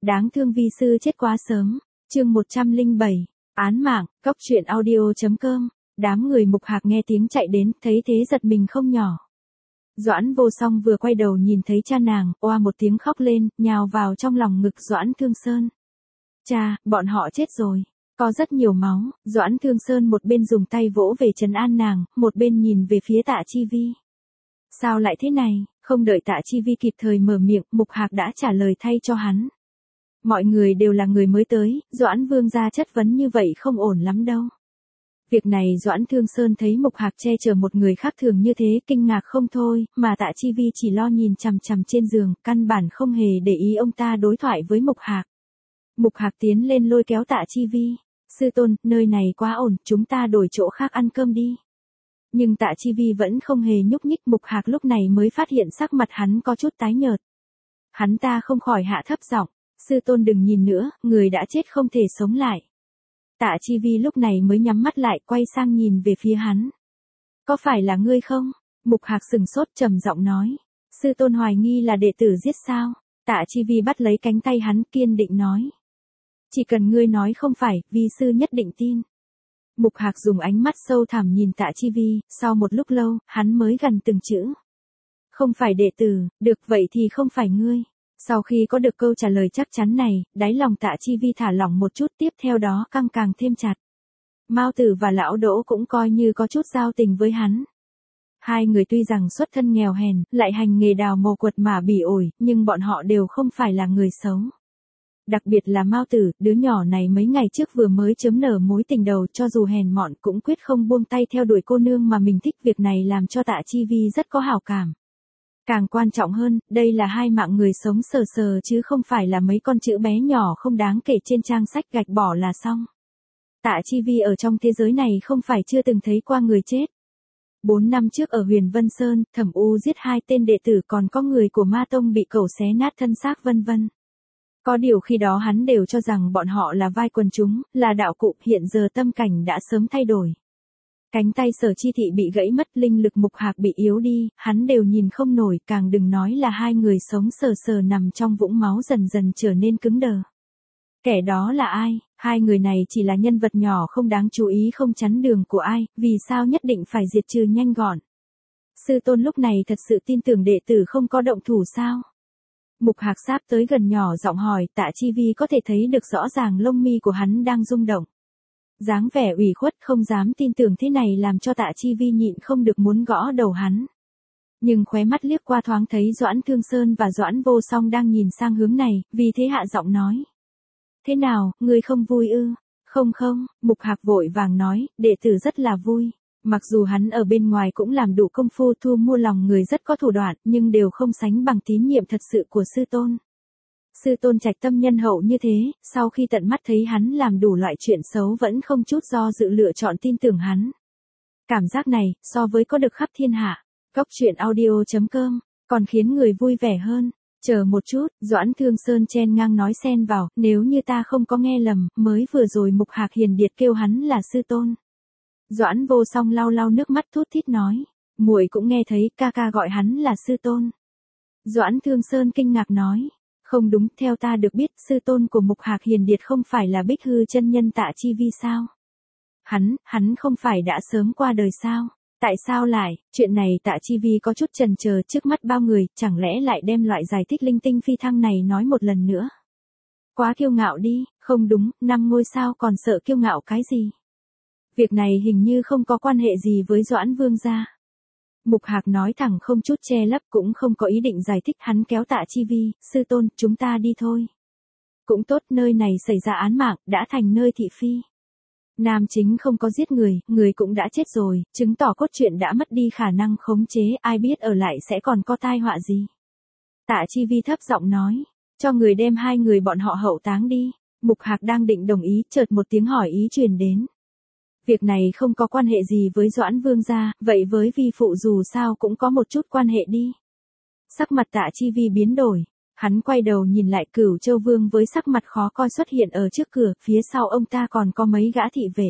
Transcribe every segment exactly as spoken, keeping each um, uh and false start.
Đáng thương vi sư chết quá sớm. Chương một trăm lẻ bảy. Án mạng, cóc truyện audio chấm com. Đám người Mục Hạc nghe tiếng chạy đến, thấy thế giật mình không nhỏ. Doãn Vô Song vừa quay đầu nhìn thấy cha nàng, oa một tiếng khóc lên, nhào vào trong lòng ngực Doãn Thương Sơn. Cha, bọn họ chết rồi. Có rất nhiều máu. Doãn Thương Sơn một bên dùng tay vỗ về trấn an nàng, một bên nhìn về phía Tạ Chi Vi. Sao lại thế này? Không đợi Tạ Chi Vi kịp thời mở miệng, Mục Hạc đã trả lời thay cho hắn. Mọi người đều là người mới tới, Doãn Vương gia chất vấn như vậy không ổn lắm đâu. Việc này Doãn Thương Sơn thấy Mục Hạc che chở một người khác thường như thế, kinh ngạc không thôi, mà Tạ Chi Vi chỉ lo nhìn chằm chằm trên giường, căn bản không hề để ý ông ta đối thoại với Mục Hạc. Mục Hạc tiến lên lôi kéo Tạ Chi Vi. Sư tôn, nơi này quá ổn, chúng ta đổi chỗ khác ăn cơm đi. Nhưng Tạ Chi Vi vẫn không hề nhúc nhích, Mục Hạc lúc này mới phát hiện sắc mặt hắn có chút tái nhợt. Hắn ta không khỏi hạ thấp giọng, sư tôn đừng nhìn nữa, người đã chết không thể sống lại. Tạ Chi Vi lúc này mới nhắm mắt lại, quay sang nhìn về phía hắn. Có phải là ngươi không? Mục Hạc sừng sốt trầm giọng nói. Sư tôn hoài nghi là đệ tử giết sao? Tạ Chi Vi bắt lấy cánh tay hắn kiên định nói. Chỉ cần ngươi nói không phải, vi sư nhất định tin. Mục Hạc dùng ánh mắt sâu thẳm nhìn Tạ Chi Vi, sau một lúc lâu, hắn mới gần từng chữ. Không phải đệ tử, được vậy thì không phải ngươi. Sau khi có được câu trả lời chắc chắn này, đáy lòng Tạ Chi Vi thả lỏng một chút, tiếp theo đó căng càng thêm chặt. Mao Tử và Lão Đỗ cũng coi như có chút giao tình với hắn. Hai người tuy rằng xuất thân nghèo hèn, lại hành nghề đào mồ quật mà bỉ ổi, nhưng bọn họ đều không phải là người xấu. Đặc biệt là Mao Tử, đứa nhỏ này mấy ngày trước vừa mới chớm nở mối tình đầu, cho dù hèn mọn cũng quyết không buông tay theo đuổi cô nương mà mình thích, việc này làm cho Tạ Chi Vi rất có hảo cảm. Càng quan trọng hơn, đây là hai mạng người sống sờ sờ chứ không phải là mấy con chữ bé nhỏ không đáng kể trên trang sách gạch bỏ là xong. Tạ Chi Vi ở trong thế giới này không phải chưa từng thấy qua người chết. Bốn năm trước ở Huyền Vân Sơn, Thẩm U giết hai tên đệ tử, còn có người của Ma Tông bị cẩu xé nát thân xác vân vân. Có điều khi đó hắn đều cho rằng bọn họ là vai quần chúng, là đạo cụ, hiện giờ tâm cảnh đã sớm thay đổi. Cánh tay Sở Chi Thị bị gãy mất, linh lực Mục Hạc bị yếu đi, hắn đều nhìn không nổi, càng đừng nói là hai người sống sờ sờ nằm trong vũng máu dần dần trở nên cứng đờ. Kẻ đó là ai? Hai người này chỉ là nhân vật nhỏ không đáng chú ý, không chắn đường của ai, vì sao nhất định phải diệt trừ nhanh gọn? Sư tôn lúc này thật sự tin tưởng đệ tử không có động thủ sao? Mục Hạc sáp tới gần nhỏ giọng hỏi, Tạ Chi Vi có thể thấy được rõ ràng lông mi của hắn đang rung động. Dáng vẻ ủy khuất không dám tin tưởng thế này làm cho Tạ Chi Vi nhịn không được muốn gõ đầu hắn. Nhưng khóe mắt liếc qua thoáng thấy Doãn Thương Sơn và Doãn Vô Song đang nhìn sang hướng này, vì thế hạ giọng nói. Thế nào, ngươi không vui ư? Không không, Mục Hạc vội vàng nói, đệ tử rất là vui. Mặc dù hắn ở bên ngoài cũng làm đủ công phu thu mua lòng người rất có thủ đoạn, nhưng đều không sánh bằng tín nhiệm thật sự của sư tôn. Sư tôn trạch tâm nhân hậu như thế, sau khi tận mắt thấy hắn làm đủ loại chuyện xấu vẫn không chút do dự lựa chọn tin tưởng hắn. Cảm giác này, so với có được khắp thiên hạ, cóc truyện audio chấm com, còn khiến người vui vẻ hơn. Chờ một chút, Doãn Thương Sơn chen ngang nói xen vào, nếu như ta không có nghe lầm, mới vừa rồi Mục Hạc hiền điệt kêu hắn là sư tôn. Doãn Vô Song lau lau nước mắt thút thít nói, muội cũng nghe thấy ca ca gọi hắn là sư tôn. Doãn Thương Sơn kinh ngạc nói, không đúng, theo ta được biết, sư tôn của Mục Hạc hiền điệt không phải là Bích Hư chân nhân Tạ Chi Vi sao? Hắn, hắn không phải đã sớm qua đời sao? Tại sao lại? Chuyện này Tạ Chi Vi có chút chần chờ, trước mắt bao người, chẳng lẽ lại đem loại giải thích linh tinh phi thăng này nói một lần nữa? Quá kiêu ngạo đi, không đúng, năm ngôi sao còn sợ kiêu ngạo cái gì? Việc này hình như không có quan hệ gì với Doãn Vương gia. Mục Hạc nói thẳng không chút che lấp, cũng không có ý định giải thích, hắn kéo Tạ Chi Vi, sư tôn, chúng ta đi thôi. Cũng tốt, nơi này xảy ra án mạng, đã thành nơi thị phi. Nam chính không có giết người, người cũng đã chết rồi, chứng tỏ cốt truyện đã mất đi khả năng khống chế, ai biết ở lại sẽ còn có tai họa gì. Tạ Chi Vi thấp giọng nói, cho người đem hai người bọn họ hậu táng đi. Mục Hạc đang định đồng ý, chợt một tiếng hỏi ý truyền đến. Việc này không có quan hệ gì với Doãn Vương gia, vậy với vi phụ dù sao cũng có một chút quan hệ đi. Sắc mặt Tạ Chi Vi biến đổi, hắn quay đầu nhìn lại Cửu Châu Vương với sắc mặt khó coi xuất hiện ở trước cửa, phía sau ông ta còn có mấy gã thị vệ.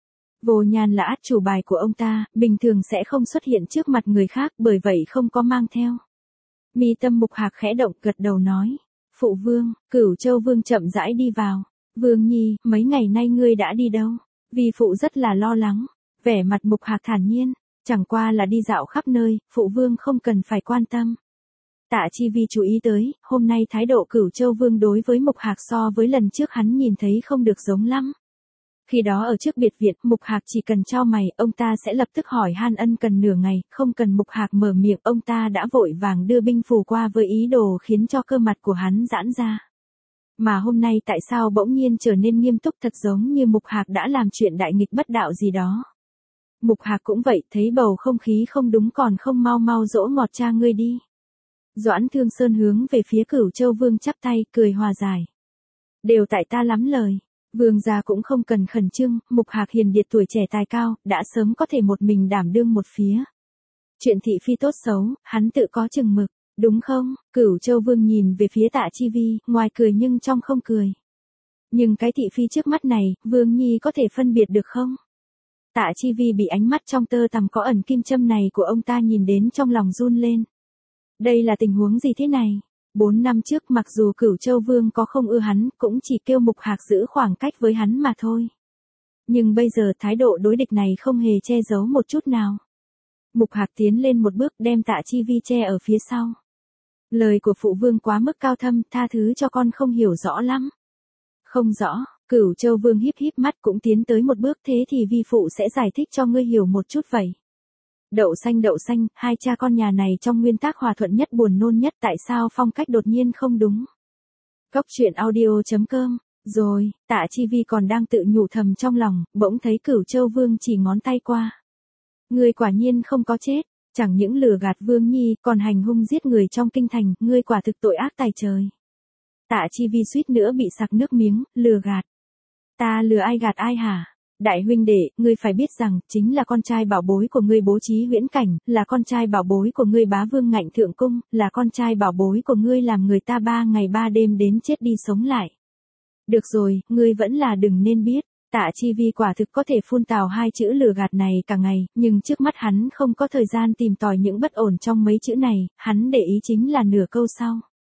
Vô Nhan là át chủ bài của ông ta, bình thường sẽ không xuất hiện trước mặt người khác, bởi vậy không có mang theo. Mi tâm Mục Hạc khẽ động, gật đầu nói, Phụ vương, Cửu Châu Vương chậm rãi đi vào. Vương Nhi, mấy ngày nay ngươi đã đi đâu? Vi phụ rất là lo lắng. Vẻ mặt Mục Hạc thản nhiên, chẳng qua là đi dạo khắp nơi, phụ vương không cần phải quan tâm. Tạ Chi Vi chú ý tới, hôm nay thái độ Cửu Châu Vương đối với Mục Hạc so với lần trước hắn nhìn thấy không được giống lắm. Khi đó ở trước biệt viện, Mục Hạc chỉ cần chau mày, ông ta sẽ lập tức hỏi han ân cần nửa ngày, không cần Mục Hạc mở miệng, ông ta đã vội vàng đưa binh phù qua với ý đồ khiến cho cơ mặt của hắn giãn ra. Mà hôm nay tại sao bỗng nhiên trở nên nghiêm túc, thật giống như Mục Hạc đã làm chuyện đại nghịch bất đạo gì đó. Mục Hạc cũng vậy, thấy bầu không khí không đúng còn không mau mau dỗ ngọt cha ngươi đi. Doãn Thương Sơn hướng về phía Cửu Châu Vương chắp tay, cười hòa giải. Đều tại ta lắm lời. Vương gia cũng không cần khẩn trương, Mục Hạc hiền điệt tuổi trẻ tài cao, đã sớm có thể một mình đảm đương một phía. Chuyện thị phi tốt xấu, hắn tự có chừng mực, đúng không? Cửu Châu Vương nhìn về phía Tạ Chi Vi, ngoài cười nhưng trong không cười. Nhưng cái thị phi trước mắt này, Vương Nhi có thể phân biệt được không? Tạ Chi Vi bị ánh mắt trong tơ tằm có ẩn kim châm này của ông ta nhìn đến trong lòng run lên. Đây là tình huống gì thế này? Bốn năm trước mặc dù Cửu Châu Vương có không ưa hắn, cũng chỉ kêu Mục Hạc giữ khoảng cách với hắn mà thôi. Nhưng bây giờ thái độ đối địch này không hề che giấu một chút nào. Mục Hạc tiến lên một bước đem Tạ Chi Vi che ở phía sau. Lời của phụ vương quá mức cao thâm, tha thứ cho con không hiểu rõ lắm. Không rõ, Cửu Châu Vương híp híp mắt cũng tiến tới một bước, thế thì vi phụ sẽ giải thích cho ngươi hiểu một chút vậy. Đậu xanh đậu xanh, hai cha con nhà này trong nguyên tắc hòa thuận nhất buồn nôn nhất, tại sao phong cách đột nhiên không đúng. Cốc truyện audio chấm com, rồi, Tạ Chi Vi còn đang tự nhủ thầm trong lòng, bỗng thấy Cửu Châu Vương chỉ ngón tay qua. Ngươi quả nhiên không có chết, chẳng những lừa gạt Vương Nhi, còn hành hung giết người trong kinh thành, ngươi quả thực tội ác tày trời. Tạ Chi Vi suýt nữa bị sặc nước miếng, lừa gạt. Ta lừa ai gạt ai hả? Đại huynh đệ, ngươi phải biết rằng, chính là con trai bảo bối của ngươi Bố Trí Huyễn Cảnh, là con trai bảo bối của ngươi Bá Vương Ngạnh Thượng Cung, là con trai bảo bối của ngươi làm người ta ba ngày ba đêm đến chết đi sống lại. Được rồi, ngươi vẫn là đừng nên biết. Tạ Chi Vi quả thực có thể phun tào hai chữ lừa gạt này cả ngày, nhưng trước mắt hắn không có thời gian tìm tòi những bất ổn trong mấy chữ này, hắn để ý chính là nửa câu sau.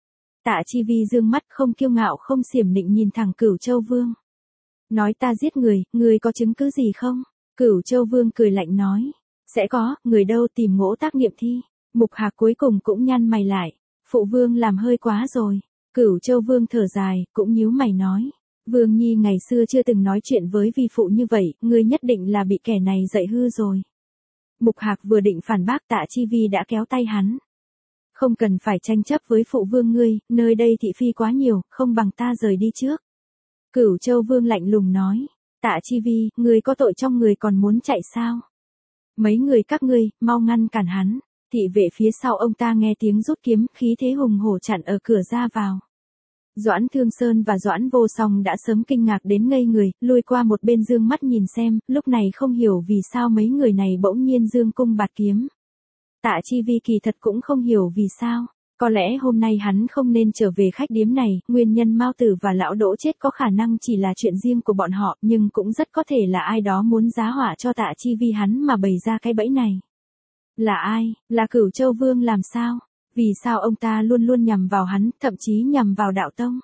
Tạ Chi Vi dương mắt không kiêu ngạo không xiểm nịnh nhìn thẳng Cửu Châu Vương. Nói ta giết người, người có chứng cứ gì không? Cửu Châu Vương cười lạnh nói. Sẽ có, người đâu tìm ngỗ tác nghiệm thi. Mục Hạc cuối cùng cũng nhăn mày lại. Phụ vương làm hơi quá rồi. Cửu Châu Vương thở dài, cũng nhíu mày nói. Vương Nhi ngày xưa chưa từng nói chuyện với vi phụ như vậy, ngươi nhất định là bị kẻ này dạy hư rồi. Mục Hạc vừa định phản bác, Tạ Chi Vi đã kéo tay hắn. Không cần phải tranh chấp với phụ vương ngươi, nơi đây thị phi quá nhiều, không bằng ta rời đi trước. Cửu Châu Vương lạnh lùng nói, Tạ Chi Vi, ngươi có tội trong người còn muốn chạy sao? Mấy người các ngươi, mau ngăn cản hắn. Thị vệ phía sau ông ta nghe tiếng rút kiếm, khí thế hùng hổ chặn ở cửa ra vào. Doãn Thương Sơn và Doãn Vô Song đã sớm kinh ngạc đến ngây người, lui qua một bên dương mắt nhìn xem, lúc này không hiểu vì sao mấy người này bỗng nhiên dương cung bạt kiếm. Tạ Chi Vi kỳ thật cũng không hiểu vì sao. Có lẽ hôm nay hắn không nên trở về khách điếm này, nguyên nhân Mao Tử và Lão Đỗ chết có khả năng chỉ là chuyện riêng của bọn họ, nhưng cũng rất có thể là ai đó muốn giá họa cho Tạ Chi Vi hắn mà bày ra cái bẫy này. Là ai? Là Cửu Châu Vương làm sao? Vì sao ông ta luôn luôn nhằm vào hắn, thậm chí nhằm vào đạo tông?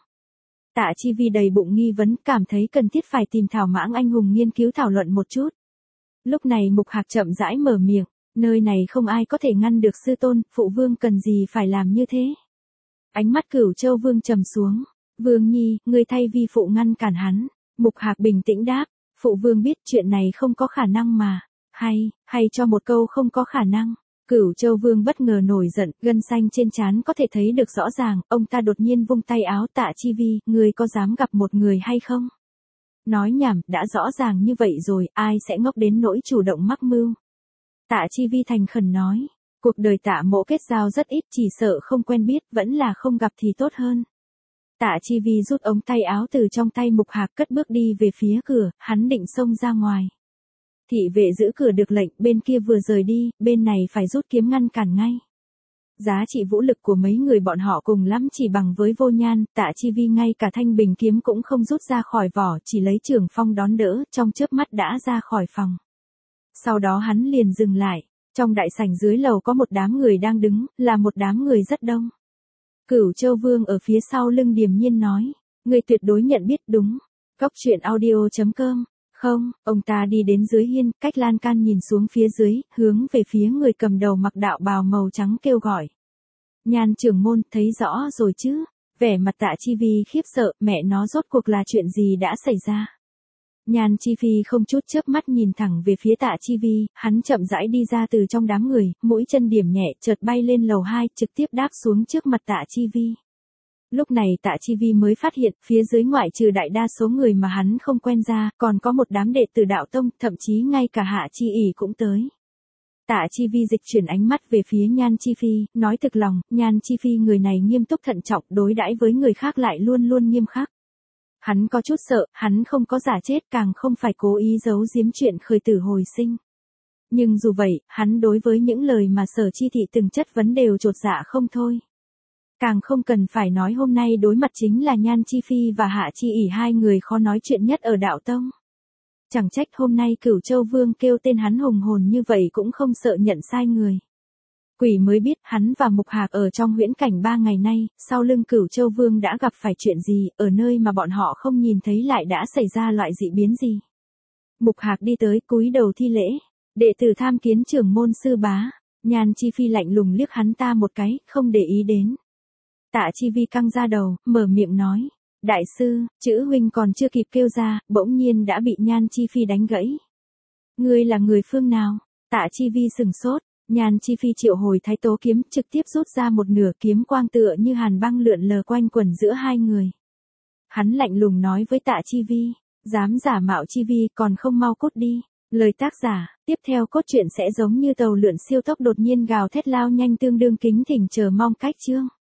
Tạ Chi Vi đầy bụng nghi vấn, cảm thấy cần thiết phải tìm Thảo Mãng anh hùng nghiên cứu thảo luận một chút. Lúc này Mục Hạc chậm rãi mở miệng. Nơi này không ai có thể ngăn được sư tôn, phụ vương cần gì phải làm như thế. Ánh mắt Cửu Châu Vương trầm xuống. Vương Nhi, ngươi thay vi phụ ngăn cản hắn. Mục Hạc bình tĩnh đáp. Phụ vương biết chuyện này không có khả năng mà. Hay, hay cho một câu không có khả năng. Cửu Châu Vương bất ngờ nổi giận, gân xanh trên trán có thể thấy được rõ ràng. Ông ta đột nhiên vung tay áo. Tạ Chi Vi, ngươi có dám gặp một người hay không? Nói nhảm, đã rõ ràng như vậy rồi, ai sẽ ngốc đến nỗi chủ động mắc mưu. Tạ Chi Vi thành khẩn nói, cuộc đời Tạ Mỗ kết giao rất ít, chỉ sợ không quen biết, vẫn là không gặp thì tốt hơn. Tạ Chi Vi rút ống tay áo từ trong tay Mục Hạc, cất bước đi về phía cửa, hắn định xông ra ngoài. Thị vệ giữ cửa được lệnh, bên kia vừa rời đi, bên này phải rút kiếm ngăn cản ngay. Giá trị vũ lực của mấy người bọn họ cùng lắm chỉ bằng với Vô Nhan, Tạ Chi Vi ngay cả thanh bình kiếm cũng không rút ra khỏi vỏ, chỉ lấy Trường Phong đón đỡ, trong chớp mắt đã ra khỏi phòng. Sau đó hắn liền dừng lại, trong đại sảnh dưới lầu có một đám người đang đứng, là một đám người rất đông. Cửu Châu Vương ở phía sau lưng điềm nhiên nói. Người tuyệt đối nhận biết đúng. Cốc truyện audio chấm com. Không, ông ta đi đến dưới hiên, cách lan can nhìn xuống phía dưới, hướng về phía người cầm đầu mặc đạo bào màu trắng kêu gọi. Nhan trưởng môn, thấy rõ rồi chứ? Vẻ mặt Tạ Chi Vi khiếp sợ, mẹ nó rốt cuộc là chuyện gì đã xảy ra? Nhan Chi Phi không chút chớp mắt nhìn thẳng về phía Tạ Chi Vi, hắn chậm rãi đi ra từ trong đám người, mũi chân điểm nhẹ, chợt bay lên lầu hai, trực tiếp đáp xuống trước mặt Tạ Chi Vi. Lúc này Tạ Chi Vi mới phát hiện, phía dưới ngoại trừ đại đa số người mà hắn không quen ra, còn có một đám đệ tử đạo tông, thậm chí ngay cả Hạ Chi ỉ cũng tới. Tạ Chi Vi dịch chuyển ánh mắt về phía Nhan Chi Phi, nói thực lòng, Nhan Chi Phi người này nghiêm túc thận trọng, đối đãi với người khác lại luôn luôn nghiêm khắc. Hắn có chút sợ, hắn không có giả chết, càng không phải cố ý giấu giếm chuyện khởi tử hồi sinh. Nhưng dù vậy, hắn đối với những lời mà Sở Chi Thị từng chất vấn đều chột dạ không thôi. Càng không cần phải nói hôm nay đối mặt chính là Nhan Chi Phi và Hạ Chi ỉ hai người khó nói chuyện nhất ở đạo tông. Chẳng trách hôm nay Cửu Châu Vương kêu tên hắn hùng hồn như vậy cũng không sợ nhận sai người. Quỷ mới biết hắn và Mục Hạc ở trong huyễn cảnh ba ngày nay, sau lưng Cửu Châu Vương đã gặp phải chuyện gì, ở nơi mà bọn họ không nhìn thấy lại đã xảy ra loại dị biến gì. Mục Hạc đi tới cúi đầu thi lễ, đệ tử tham kiến trưởng môn sư bá. Nhan Chi Phi lạnh lùng liếc hắn ta một cái, không để ý đến. Tạ Chi Vi căng ra đầu, mở miệng nói. Đại sư, chữ huynh còn chưa kịp kêu ra, bỗng nhiên đã bị Nhan Chi Phi đánh gãy. Ngươi là người phương nào? Tạ Chi Vi sừng sốt, Nhan Chi Phi triệu hồi Thái Tố kiếm, trực tiếp rút ra một nửa kiếm quang tựa như hàn băng lượn lờ quanh quẩn giữa hai người. Hắn lạnh lùng nói với Tạ Chi Vi, dám giả mạo Chi Vi còn không mau cút đi. Lời tác giả, tiếp theo cốt truyện sẽ giống như tàu lượn siêu tốc đột nhiên gào thét lao nhanh tương đương kính thỉnh chờ mong cách chương.